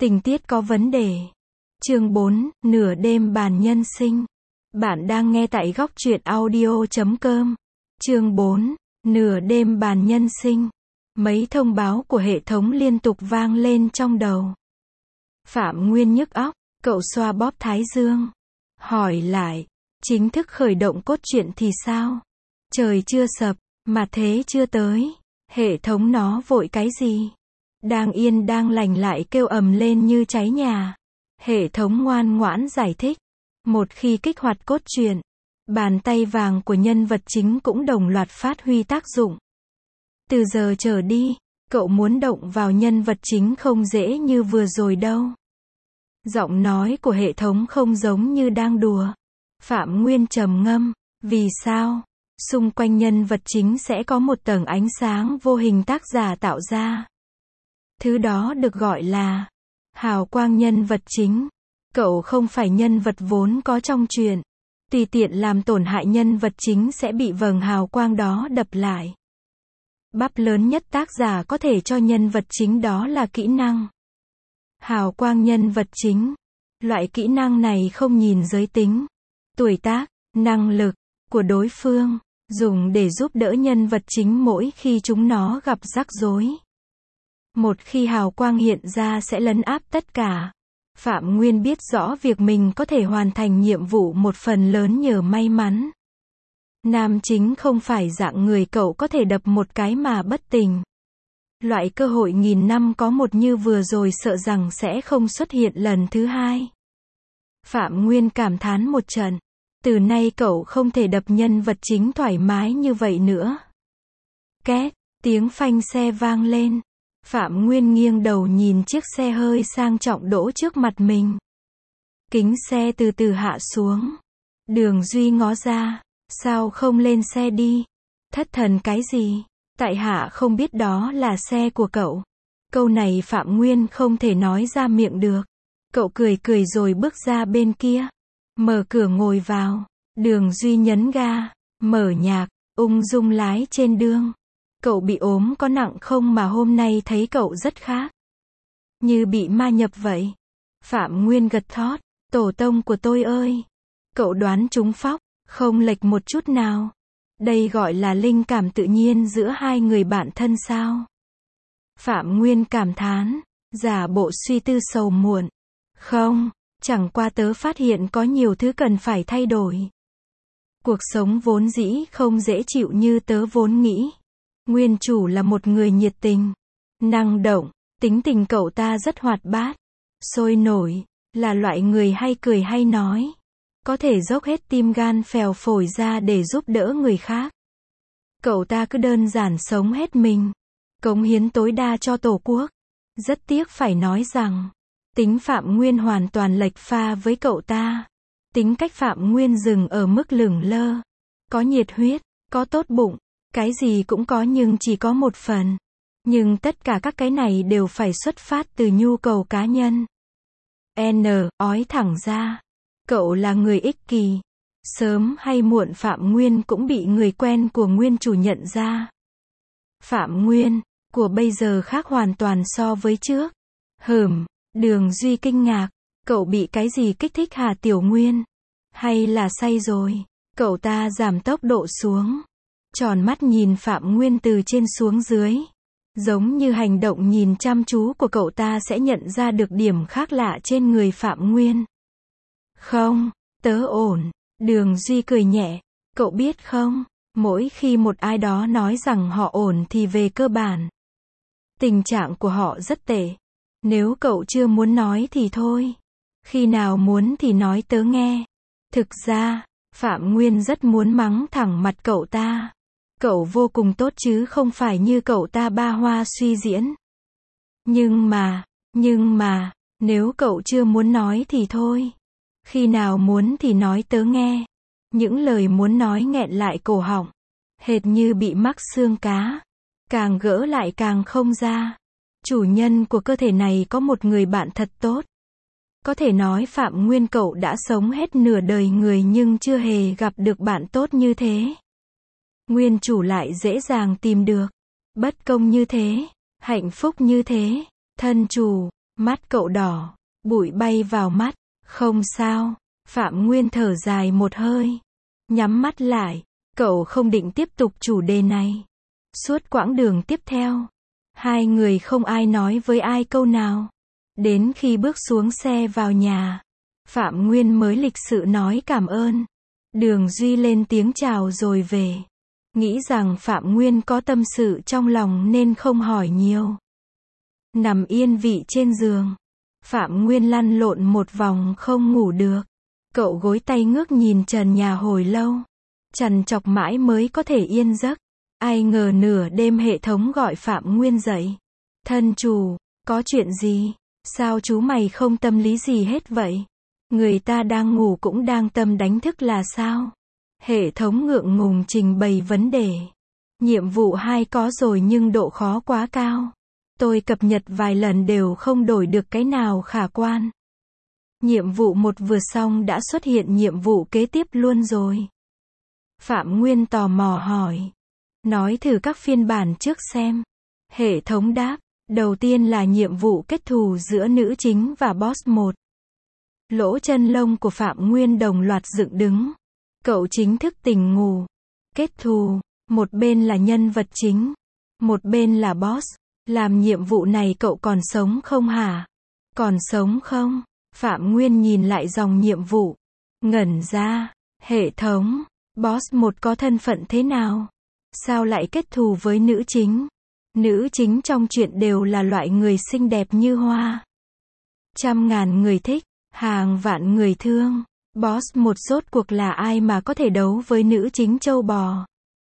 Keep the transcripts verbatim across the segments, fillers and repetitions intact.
Tình tiết có vấn đề. Chương bốn, nửa đêm bàn nhân sinh. Bạn đang nghe tại góc truyện audio chấm com. Chương bốn, nửa đêm bàn nhân sinh. Mấy thông báo của hệ thống liên tục vang lên trong đầu. Phạm Nguyên nhức óc, cậu xoa bóp thái dương. Hỏi lại, chính thức khởi động cốt truyện thì sao? Trời chưa sập, mà thế chưa tới. Hệ thống nó vội cái gì? Đang yên đang lành lại kêu ầm lên như cháy nhà. Hệ thống ngoan ngoãn giải thích. Một khi kích hoạt cốt truyện, bàn tay vàng của nhân vật chính cũng đồng loạt phát huy tác dụng. Từ giờ trở đi, cậu muốn động vào nhân vật chính không dễ như vừa rồi đâu. Giọng nói của hệ thống không giống như đang đùa. Phạm Nguyên trầm ngâm. Vì sao? Xung quanh nhân vật chính sẽ có một tầng ánh sáng vô hình tác giả tạo ra. Thứ đó được gọi là hào quang nhân vật chính. Cậu không phải nhân vật vốn có trong truyện. Tùy tiện làm tổn hại nhân vật chính sẽ bị vầng hào quang đó đập lại. Bắp lớn nhất tác giả có thể cho nhân vật chính đó là kỹ năng. Hào quang nhân vật chính. Loại kỹ năng này không nhìn giới tính, tuổi tác, năng lực của đối phương, dùng để giúp đỡ nhân vật chính mỗi khi chúng nó gặp rắc rối. Một khi hào quang hiện ra sẽ lấn áp tất cả. Phạm Nguyên biết rõ việc mình có thể hoàn thành nhiệm vụ một phần lớn nhờ may mắn. Nam chính không phải dạng người cậu có thể đập một cái mà bất tỉnh. Loại cơ hội nghìn năm có một như vừa rồi sợ rằng sẽ không xuất hiện lần thứ hai. Phạm Nguyên cảm thán một trận. Từ nay cậu không thể đập nhân vật chính thoải mái như vậy nữa. Két, tiếng phanh xe vang lên. Phạm Nguyên nghiêng đầu nhìn chiếc xe hơi sang trọng đỗ trước mặt mình. Kính xe từ từ hạ xuống. Đường Duy ngó ra. Sao không lên xe đi? Thất thần cái gì? Tại hạ không biết đó là xe của cậu. Câu này Phạm Nguyên không thể nói ra miệng được. Cậu cười cười rồi bước ra bên kia. Mở cửa ngồi vào. Đường Duy nhấn ga. Mở nhạc. Ung dung lái trên đường. Cậu bị ốm có nặng không mà hôm nay thấy cậu rất khác. Như bị ma nhập vậy. Phạm Nguyên gật thót. Tổ tông của tôi ơi. Cậu đoán trúng phóc. Không lệch một chút nào. Đây gọi là linh cảm tự nhiên giữa hai người bạn thân sao? Phạm Nguyên cảm thán. Giả bộ suy tư sầu muộn. Không, chẳng qua tớ phát hiện có nhiều thứ cần phải thay đổi. Cuộc sống vốn dĩ không dễ chịu như tớ vốn nghĩ. Nguyên chủ là một người nhiệt tình, năng động, tính tình cậu ta rất hoạt bát, sôi nổi, là loại người hay cười hay nói. Có thể dốc hết tim gan phèo phổi ra để giúp đỡ người khác. Cậu ta cứ đơn giản sống hết mình, cống hiến tối đa cho Tổ quốc. Rất tiếc phải nói rằng, tính Phạm Nguyên hoàn toàn lệch pha với cậu ta. Tính cách Phạm Nguyên dừng ở mức lửng lơ. Có nhiệt huyết, có tốt bụng, cái gì cũng có nhưng chỉ có một phần. Nhưng tất cả các cái này đều phải xuất phát từ nhu cầu cá nhân. N, ói thẳng ra. Cậu là người ích kỳ. Sớm hay muộn Phạm Nguyên cũng bị người quen của Nguyên chủ nhận ra. Phạm Nguyên, của bây giờ khác hoàn toàn so với trước. Hửm, Đường Duy kinh ngạc. Cậu bị cái gì kích thích hả Tiểu Nguyên? Hay là say rồi? Cậu ta giảm tốc độ xuống. Tròn mắt nhìn Phạm Nguyên từ trên xuống dưới. Giống như hành động nhìn chăm chú của cậu ta sẽ nhận ra được điểm khác lạ trên người Phạm Nguyên. Không, tớ ổn. Đường Duy cười nhẹ. Cậu biết không, mỗi khi một ai đó nói rằng họ ổn thì về cơ bản, tình trạng của họ rất tệ. Nếu cậu chưa muốn nói thì thôi. Khi nào muốn thì nói tớ nghe. Thực ra, Phạm Nguyên rất muốn mắng thẳng mặt cậu ta. Cậu vô cùng tốt chứ không phải như cậu ta ba hoa suy diễn. Nhưng mà, nhưng mà, nếu cậu chưa muốn nói thì thôi. Khi nào muốn thì nói tớ nghe. Những lời muốn nói nghẹn lại cổ họng. Hệt như bị mắc xương cá. Càng gỡ lại càng không ra. Chủ nhân của cơ thể này có một người bạn thật tốt. Có thể nói Phạm Nguyên cậu đã sống hết nửa đời người nhưng chưa hề gặp được bạn tốt như thế. Nguyên chủ lại dễ dàng tìm được. Bất công như thế, hạnh phúc như thế, thân chủ, Mắt cậu đỏ, bụi bay vào mắt. Không sao. Phạm Nguyên thở dài một hơi. Nhắm mắt lại. Cậu không định tiếp tục chủ đề này. Suốt quãng đường tiếp theo, hai người không ai nói với ai câu nào. Đến khi bước xuống xe vào nhà, Phạm Nguyên mới lịch sự nói cảm ơn. Đường Duy lên tiếng chào rồi về. Nghĩ rằng Phạm Nguyên có tâm sự trong lòng nên không hỏi nhiều. Nằm yên vị trên giường, Phạm Nguyên lăn lộn một vòng không ngủ được. Cậu gối tay ngước nhìn trần nhà hồi lâu. Trằn trọc mãi mới có thể yên giấc. Ai ngờ nửa đêm hệ thống gọi Phạm Nguyên dậy. Thân chủ, có chuyện gì? Sao chú mày không tâm lý gì hết vậy? Người ta đang ngủ cũng đang tâm đánh thức là sao? Hệ thống ngượng ngùng trình bày vấn đề. Nhiệm vụ hai có rồi nhưng độ khó quá cao. Tôi cập nhật vài lần đều không đổi được cái nào khả quan. Nhiệm vụ một vừa xong đã xuất hiện nhiệm vụ kế tiếp luôn rồi. Phạm Nguyên tò mò hỏi. Nói thử các phiên bản trước xem. Hệ thống đáp. Đầu tiên là nhiệm vụ kết thù giữa nữ chính và boss một. Lỗ chân lông của Phạm Nguyên đồng loạt dựng đứng. Cậu chính thức tỉnh ngủ. Kết thù. Một bên là nhân vật chính. Một bên là boss. Làm nhiệm vụ này cậu còn sống không hả? Còn sống không? Phạm Nguyên nhìn lại dòng nhiệm vụ. Ngẩn ra. Hệ thống. Boss một có thân phận thế nào? Sao lại kết thù với nữ chính? Nữ chính trong truyện đều là loại người xinh đẹp như hoa. Trăm ngàn người thích, hàng vạn người thương. Boss một rốt cuộc là ai mà có thể đấu với nữ chính trâu bò?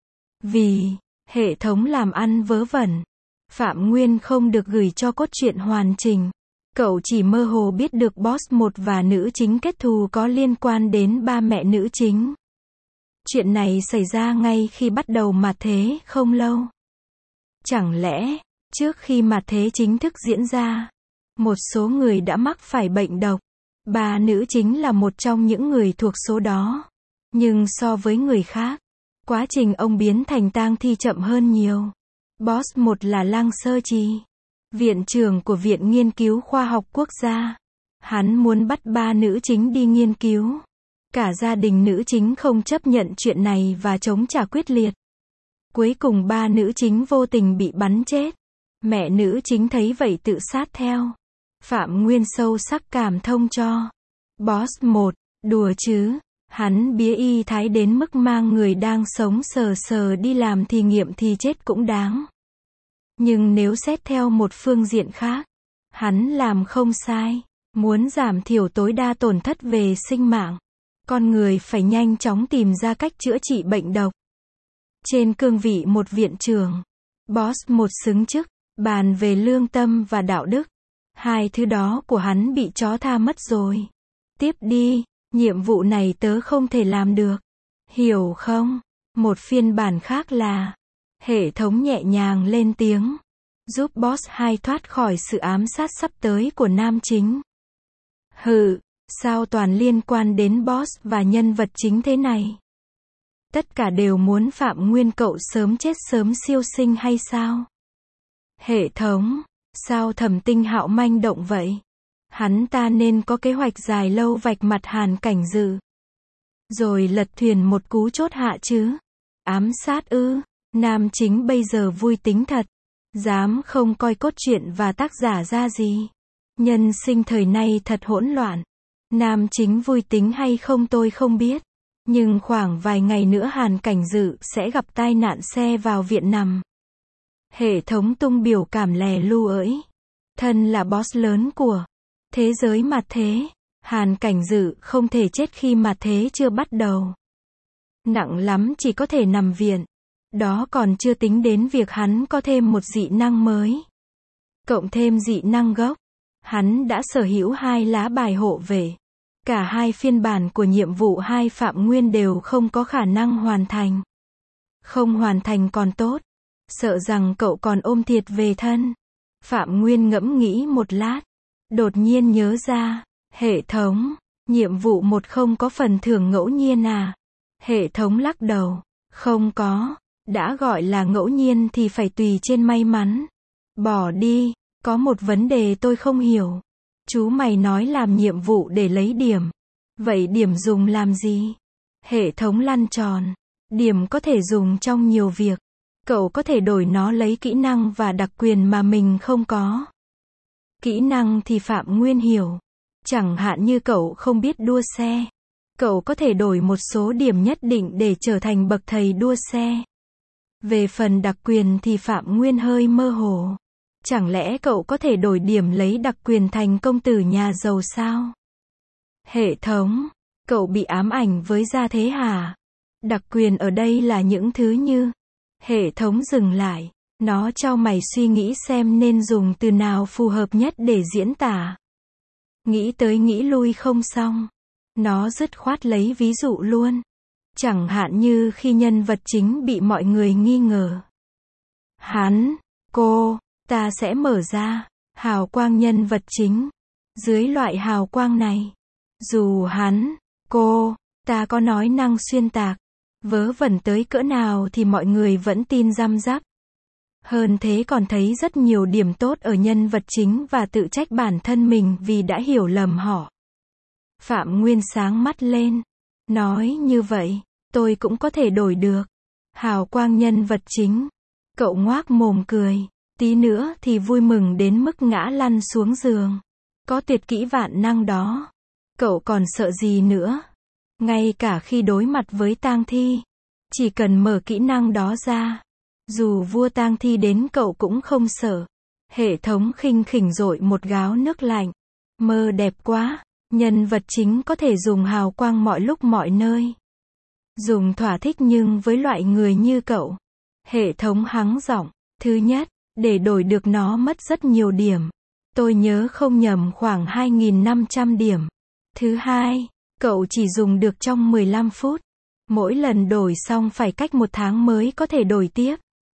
Vì hệ thống làm ăn vớ vẩn, Phạm Nguyên không được gửi cho cốt truyện hoàn chỉnh. Cậu chỉ mơ hồ biết được boss một và nữ chính kết thù có liên quan đến ba mẹ nữ chính. Chuyện này xảy ra ngay khi bắt đầu mạt thế không lâu. Chẳng lẽ, trước khi mạt thế chính thức diễn ra, một số người đã mắc phải bệnh độc. Ba nữ chính là một trong những người thuộc số đó. Nhưng so với người khác, quá trình ông biến thành tang thi chậm hơn nhiều. Boss một là Lăng Sơ Trì, viện trưởng của Viện Nghiên cứu Khoa học Quốc gia. Hắn muốn bắt ba nữ chính đi nghiên cứu. Cả gia đình nữ chính không chấp nhận chuyện này và chống trả quyết liệt. Cuối cùng ba nữ chính vô tình bị bắn chết. Mẹ nữ chính thấy vậy tự sát theo. Phạm Nguyên sâu sắc cảm thông cho boss một. Đùa chứ, hắn bía y thái đến mức mang người đang sống sờ sờ đi làm thí nghiệm thì chết cũng đáng. Nhưng nếu xét theo một phương diện khác, hắn làm không sai. Muốn giảm thiểu tối đa tổn thất về sinh mạng, con người phải nhanh chóng tìm ra cách chữa trị bệnh độc. Trên cương vị một viện trưởng, boss một xứng chức, bàn về lương tâm và đạo đức. Hai thứ đó của hắn bị chó tha mất rồi. Tiếp đi, nhiệm vụ này tớ không thể làm được. Hiểu không? Một phiên bản khác là, hệ thống nhẹ nhàng lên tiếng, giúp boss hai thoát khỏi sự ám sát sắp tới của nam chính. Hừ, sao toàn liên quan đến boss và nhân vật chính thế này? Tất cả đều muốn Phạm Nguyên cậu sớm chết sớm siêu sinh hay sao? Hệ thống, sao Thẩm Tinh Hạo manh động vậy? Hắn ta nên có kế hoạch dài lâu vạch mặt Hàn Cảnh Dự, rồi lật thuyền một cú chốt hạ chứ. Ám sát ư? Nam chính bây giờ vui tính thật, dám không coi cốt truyện và tác giả ra gì. Nhân sinh thời nay thật hỗn loạn. Nam chính vui tính hay không tôi không biết. Nhưng khoảng vài ngày nữa Hàn Cảnh Dự sẽ gặp tai nạn xe vào viện nằm. Hệ thống tung biểu cảm lè lưu ỡi. Thân là boss lớn của thế giới mạt thế, Hàn Cảnh Dự không thể chết khi mạt thế chưa bắt đầu. Nặng lắm chỉ có thể nằm viện. Đó còn chưa tính đến việc hắn có thêm một dị năng mới. Cộng thêm dị năng gốc, hắn đã sở hữu hai lá bài hộ vệ. Cả hai phiên bản của nhiệm vụ hai Phạm Nguyên đều không có khả năng hoàn thành. Không hoàn thành còn tốt. Sợ rằng cậu còn ôm thiệt về thân. Phạm Nguyên ngẫm nghĩ một lát. Đột nhiên nhớ ra. Hệ thống, nhiệm vụ một không có phần thưởng ngẫu nhiên à? Hệ thống lắc đầu. Không có. Đã gọi là ngẫu nhiên thì phải tùy trên may mắn. Bỏ đi. Có một vấn đề tôi không hiểu. Chú mày nói làm nhiệm vụ để lấy điểm. Vậy điểm dùng làm gì? Hệ thống lăn tròn. Điểm có thể dùng trong nhiều việc. Cậu có thể đổi nó lấy kỹ năng và đặc quyền mà mình không có. Kỹ năng thì Phạm Nguyên hiểu. Chẳng hạn như cậu không biết đua xe. Cậu có thể đổi một số điểm nhất định để trở thành bậc thầy đua xe. Về phần đặc quyền thì Phạm Nguyên hơi mơ hồ. Chẳng lẽ cậu có thể đổi điểm lấy đặc quyền thành công tử nhà giàu sao? Hệ thống, cậu bị ám ảnh với gia thế hả? Đặc quyền ở đây là những thứ như... Hệ thống dừng lại. Nó cho mày suy nghĩ xem nên dùng từ nào phù hợp nhất để diễn tả. Nghĩ tới nghĩ lui không xong. Nó dứt khoát lấy ví dụ luôn. Chẳng hạn như khi nhân vật chính bị mọi người nghi ngờ. Hắn, cô, ta sẽ mở ra. Hào quang nhân vật chính. Dưới loại hào quang này. Dù hắn, cô, ta có nói năng xuyên tạc. Vớ vẩn tới cỡ nào thì mọi người vẫn tin răm rắp. Hơn thế còn thấy rất nhiều điểm tốt ở nhân vật chính và tự trách bản thân mình vì đã hiểu lầm họ. Phạm Nguyên sáng mắt lên. Nói như vậy, tôi cũng có thể đổi được. Hào quang nhân vật chính. Cậu ngoác mồm cười. Tí nữa thì vui mừng đến mức ngã lăn xuống giường. Có tuyệt kỹ vạn năng đó. Cậu còn sợ gì nữa? Ngay cả khi đối mặt với tang thi. Chỉ cần mở kỹ năng đó ra. Dù vua tang thi đến cậu cũng không sợ. Hệ thống khinh khỉnh dội một gáo nước lạnh. Mơ đẹp quá. Nhân vật chính có thể dùng hào quang mọi lúc mọi nơi. Dùng thỏa thích nhưng với loại người như cậu. Hệ thống hắng giọng. Thứ nhất, để đổi được nó mất rất nhiều điểm. Tôi nhớ không nhầm khoảng hai nghìn năm trăm điểm. Thứ hai, cậu chỉ dùng được trong mười lăm phút. Mỗi lần đổi xong phải cách một tháng mới có thể đổi tiếp.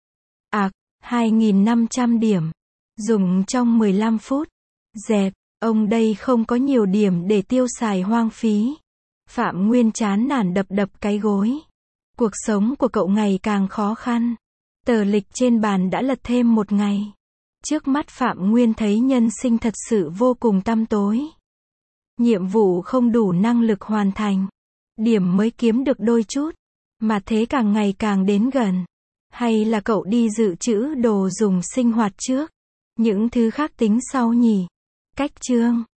À, hai nghìn năm trăm điểm. Dùng trong mười lăm phút. Dẹp, ông đây không có nhiều điểm để tiêu xài hoang phí. Phạm Nguyên chán nản đập đập cái gối. Cuộc sống của cậu ngày càng khó khăn. Tờ lịch trên bàn đã lật thêm một ngày. Trước mắt Phạm Nguyên thấy nhân sinh thật sự vô cùng tăm tối. Nhiệm vụ không đủ năng lực hoàn thành. Điểm mới kiếm được đôi chút. Mà thế càng ngày càng đến gần. Hay là cậu đi dự trữ đồ dùng sinh hoạt trước. Những thứ khác tính sau nhỉ. Cách chương